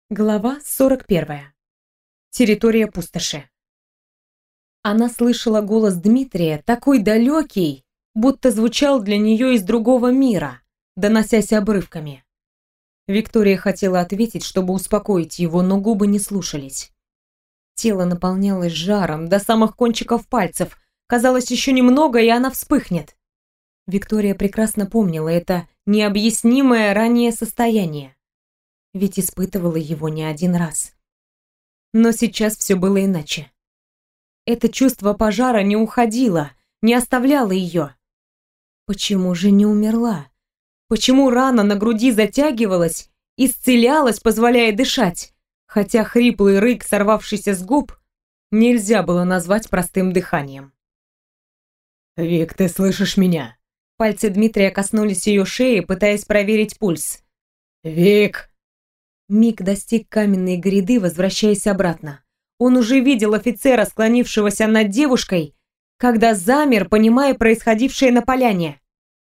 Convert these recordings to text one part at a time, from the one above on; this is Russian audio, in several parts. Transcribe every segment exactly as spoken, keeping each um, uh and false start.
Глава сорок первая. Территория пустоши. Она слышала голос Дмитрия, такой далекий, будто звучал для нее из другого мира, доносясь обрывками. Виктория хотела ответить, чтобы успокоить его, но губы не слушались. Тело наполнялось жаром до самых кончиков пальцев. Казалось, еще немного, и она вспыхнет. Виктория прекрасно помнила это необъяснимое ранее состояние. Ведь испытывала его не один раз. Но сейчас все было иначе. Это чувство пожара не уходило, не оставляло ее. Почему же не умерла? Почему рана на груди затягивалась, исцелялась, позволяя дышать, хотя хриплый рык, сорвавшийся с губ, нельзя было назвать простым дыханием? «Вик, ты слышишь меня?» Пальцы Дмитрия коснулись ее шеи, пытаясь проверить пульс. «Вик!» Миг достиг каменной гряды, возвращаясь обратно. Он уже видел офицера, склонившегося над девушкой, когда замер, понимая происходившее на поляне.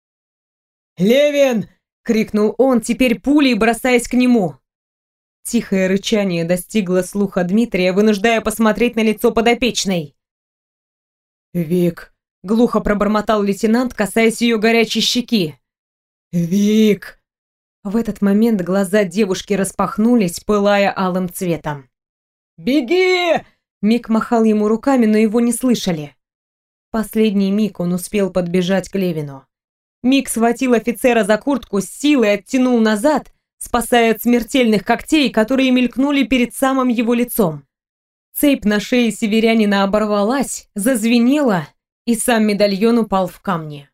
«Левин!» — крикнул он, теперь пулей бросаясь к нему. Тихое рычание достигло слуха Дмитрия, вынуждая посмотреть на лицо подопечной. «Вик!» — глухо пробормотал лейтенант, касаясь ее горячей щеки. «Вик!» В этот момент глаза девушки распахнулись, пылая алым цветом. «Беги!» Мик махал ему руками, но его не слышали. Последний миг он успел подбежать к Левину. Мик схватил офицера за куртку, с силой оттянул назад, спасая от смертельных когтей, которые мелькнули перед самым его лицом. Цепь на шее северянина оборвалась, зазвенела, и сам медальон упал в камни.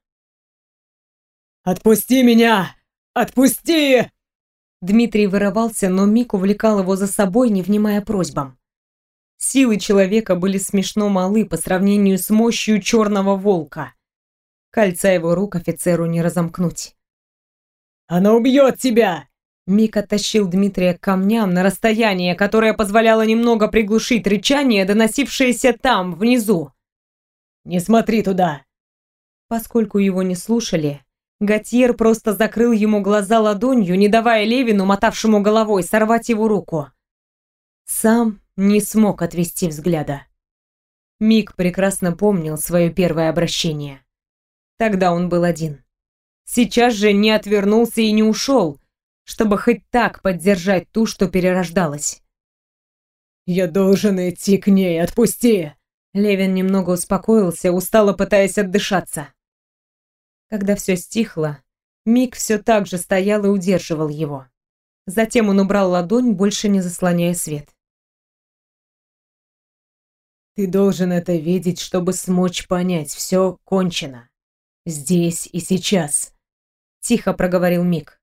«Отпусти меня! Отпусти!» Дмитрий вырывался, но Мик увлекал его за собой, не внимая просьбам. Силы человека были смешно малы по сравнению с мощью черного волка. Кольца его рук офицеру не разомкнуть. «Она убьет тебя!» Мик оттащил Дмитрия к камням на расстояние, которое позволяло немного приглушить рычание, доносившееся там, внизу. «Не смотри туда!» Поскольку его не слушали, Готьер просто закрыл ему глаза ладонью, не давая Левину, мотавшему головой, сорвать его руку. Сам не смог отвести взгляда. Мик прекрасно помнил свое первое обращение. Тогда он был один. Сейчас же не отвернулся и не ушел, чтобы хоть так поддержать ту, что перерождалась. «Я должен идти к ней, отпусти!» Левин немного успокоился, устало пытаясь отдышаться. Когда все стихло, Мик все так же стоял и удерживал его. Затем он убрал ладонь, больше не заслоняя свет. «Ты должен это видеть, чтобы смочь понять, все кончено. Здесь и сейчас», — тихо проговорил Мик.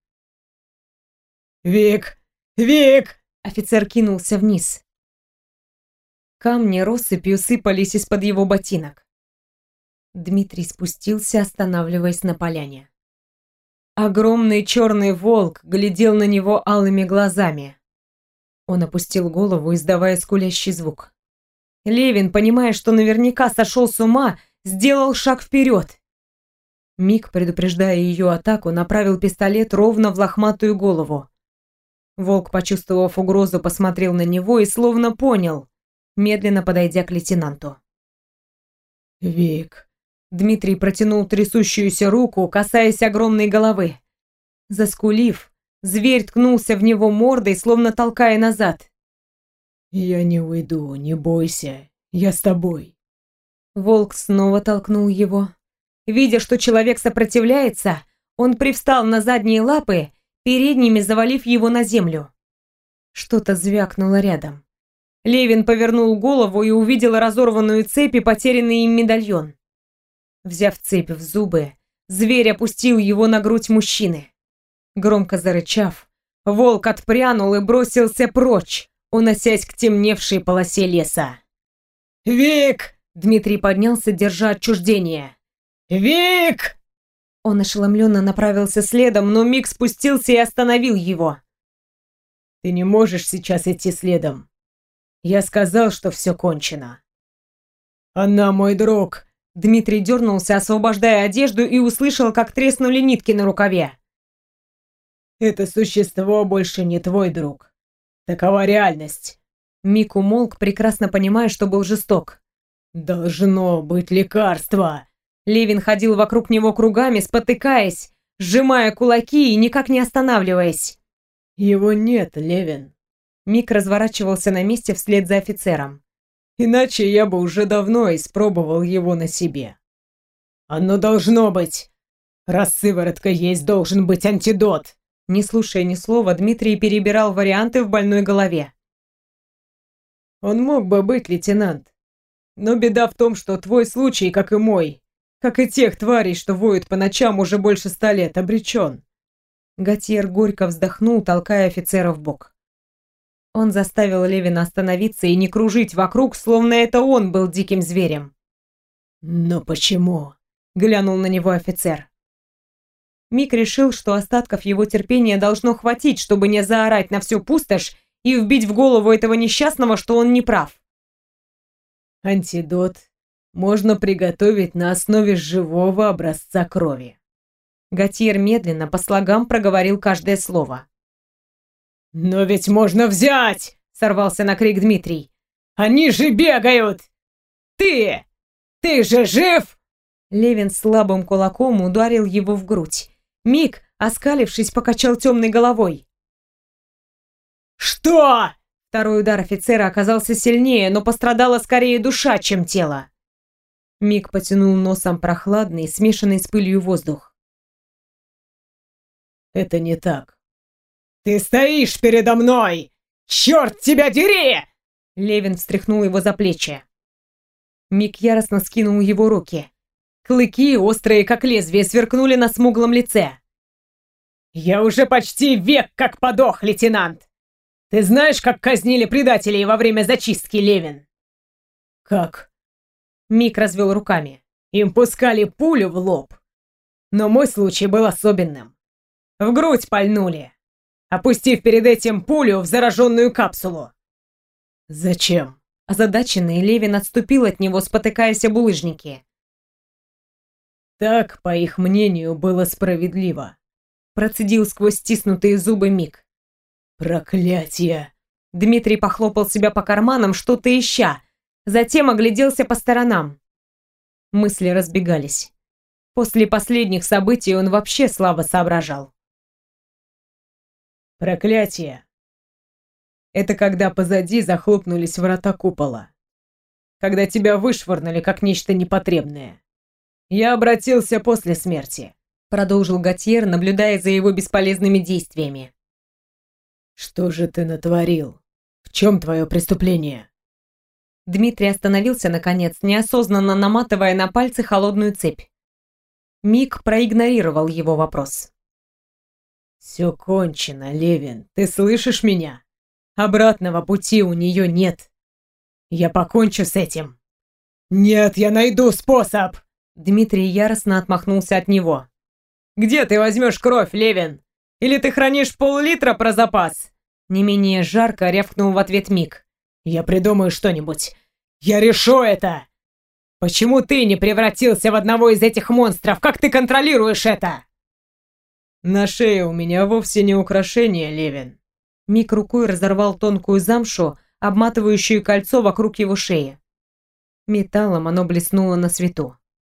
«Вик! Вик!» Офицер кинулся вниз. Камни россыпью сыпались из-под его ботинок. Дмитрий спустился, останавливаясь на поляне. Огромный черный волк глядел на него алыми глазами. Он опустил голову, издавая скулящий звук. Левин, понимая, что наверняка сошел с ума, сделал шаг вперед. Мик, предупреждая ее атаку, направил пистолет ровно в лохматую голову. Волк, почувствовав угрозу, посмотрел на него и словно понял, медленно подойдя к лейтенанту. «Вик!» Дмитрий протянул трясущуюся руку, касаясь огромной головы. Заскулив, зверь ткнулся в него мордой, словно толкая назад. «Я не уйду, не бойся, я с тобой». Волк снова толкнул его. Видя, что человек сопротивляется, он привстал на задние лапы, передними завалив его на землю. Что-то звякнуло рядом. Левин повернул голову и увидел разорванную цепь и потерянный им медальон. Взяв цепь в зубы, зверь опустил его на грудь мужчины. Громко зарычав, волк отпрянул и бросился прочь, уносясь к темневшей полосе леса. «Вик!» Дмитрий поднялся, держа отчуждение. «Вик!» Он ошеломленно направился следом, но Мик спустился и остановил его. «Ты не можешь сейчас идти следом. Я сказал, что все кончено. Она мой друг!» Дмитрий дернулся, освобождая одежду, и услышал, как треснули нитки на рукаве. «Это существо больше не твой друг. Такова реальность. Мик умолк, прекрасно понимая, что был жесток. Должно быть лекарство. Левин ходил вокруг него кругами, спотыкаясь, сжимая кулаки и никак не останавливаясь. Его нет, Левин. Мик разворачивался на месте вслед за офицером. Иначе я бы уже давно испробовал его на себе. Оно должно быть. Раз сыворотка есть, должен быть антидот. Не слушая ни слова, Дмитрий перебирал варианты в больной голове. Он мог бы быть, лейтенант. Но беда в том, что твой случай, как и мой, как и тех тварей, что воют по ночам уже больше ста лет, обречен. Готьер горько вздохнул, толкая офицера в бок. Он заставил Левина остановиться и не кружить вокруг, словно это он был диким зверем. «Но почему?» — глянул на него офицер. Мик решил, что остатков его терпения должно хватить, чтобы не заорать на всю пустошь и вбить в голову этого несчастного, что он не прав. «Антидот можно приготовить на основе живого образца крови». Готьер медленно по слогам проговорил каждое слово. «Но ведь можно взять!» — сорвался на крик Дмитрий. «Они же бегают! Ты! Ты же жив!» Левин слабым кулаком ударил его в грудь. Мик, оскалившись, покачал темной головой. «Что?» Второй удар офицера оказался сильнее, но пострадала скорее душа, чем тело. Мик потянул носом прохладный, смешанный с пылью воздух. «Это не так. Ты стоишь передо мной! Черт тебя дери!» Левин встряхнул его за плечи. Мик яростно скинул его руки. Клыки, острые как лезвие, сверкнули на смуглом лице. «Я уже почти век как подох, лейтенант! Ты знаешь, как казнили предателей во время зачистки, Левин?» «Как?» Мик развел руками. «Им пускали пулю в лоб. Но мой случай был особенным. В грудь пальнули, опустив перед этим пулю в зараженную капсулу». «Зачем?» Озадаченный Левин отступил от него, спотыкаясь об булыжнике. «Так, по их мнению, было справедливо», — процедил сквозь стиснутые зубы Мик. «Проклятие!» Дмитрий похлопал себя по карманам, что-то ища, затем огляделся по сторонам. Мысли разбегались. После последних событий он вообще слабо соображал. «Проклятие! Это когда позади захлопнулись врата купола. Когда тебя вышвырнули как нечто непотребное. Я обратился после смерти», — продолжил Готьер, наблюдая за его бесполезными действиями. «Что же ты натворил? В чем твое преступление?» Дмитрий остановился, наконец, неосознанно наматывая на пальцы холодную цепь. Мик проигнорировал его вопрос. «Все кончено, Левин, ты слышишь меня? Обратного пути у нее нет. Я покончу с этим». «Нет, я найду способ!» Дмитрий яростно отмахнулся от него. «Где ты возьмешь кровь, Левин? Или ты хранишь пол-литра про запас?» Не менее жарко рявкнул в ответ Мик. «Я придумаю что-нибудь. Я решу это! Почему ты не превратился в одного из этих монстров? Как ты контролируешь это?» «На шее у меня вовсе не украшение, Левин». Мик рукой разорвал тонкую замшу, обматывающую кольцо вокруг его шеи. Металлом оно блеснуло на свету.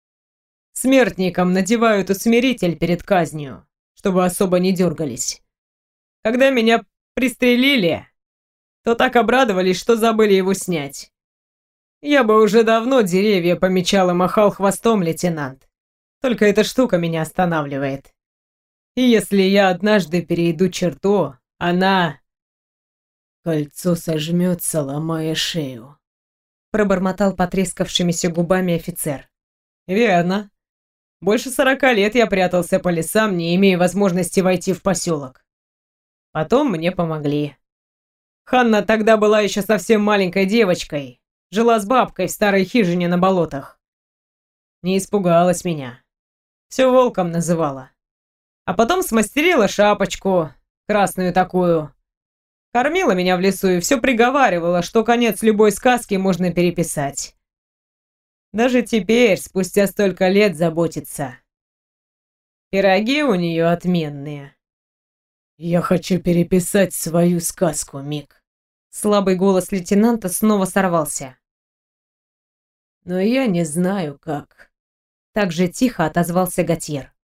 «Смертникам надевают усмиритель перед казнью, чтобы особо не дергались. Когда меня пристрелили, то так обрадовались, что забыли его снять. Я бы уже давно деревья помечал и махал хвостом, лейтенант. Только эта штука меня останавливает. И если я однажды перейду черту, она... Кольцо сожмется, ломая шею», — пробормотал потрескавшимися губами офицер. «Верно. Больше сорока лет я прятался по лесам, не имея возможности войти в поселок. Потом мне помогли. Ханна тогда была еще совсем маленькой девочкой, жила с бабкой в старой хижине на болотах. Не испугалась меня. Все волком называла. А потом смастерила шапочку, красную такую. Кормила меня в лесу и все приговаривала, что конец любой сказки можно переписать. Даже теперь, спустя столько лет, заботится. Пироги у нее отменные. Я хочу переписать свою сказку, Мик. Слабый голос лейтенанта снова сорвался. «Но я не знаю, как». Так же тихо отозвался Готьер.